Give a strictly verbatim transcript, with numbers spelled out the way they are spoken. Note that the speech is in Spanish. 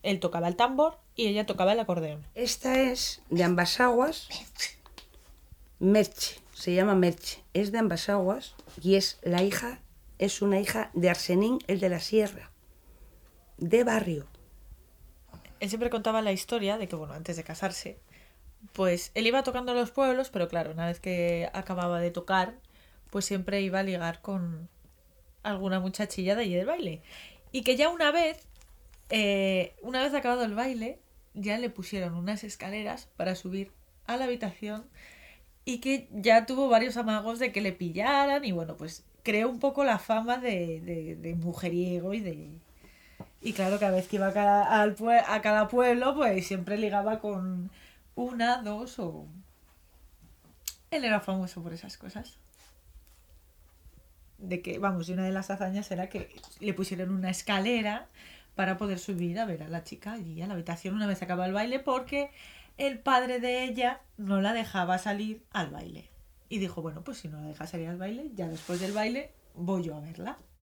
él tocaba el tambor y ella tocaba el acordeón. Esta es de ambas aguas. Merche, se llama Merche. Es de ambas aguas y es la hija, es una hija de Arsenín, el de la Sierra, de barrio. Él siempre contaba la historia de que, bueno, antes de casarse, pues él iba tocando en los pueblos, pero claro, una vez que acababa de tocar, pues siempre iba a ligar con alguna muchachilla de allí del baile. Y que ya una vez, eh, una vez acabado el baile, ya le pusieron unas escaleras para subir a la habitación y que ya tuvo varios amagos de que le pillaran y bueno, pues creó un poco la fama de, de, de mujeriego y de... Y claro, cada vez que iba a cada, al pue- a cada pueblo, pues siempre ligaba con una, dos o... Él era famoso por esas cosas. De que, vamos, y una de las hazañas era que le pusieron una escalera para poder subir a ver a la chica allí a la habitación una vez acaba el baile porque el padre de ella no la dejaba salir al baile. Y dijo, bueno, pues si no la deja salir al baile, ya después del baile voy yo a verla.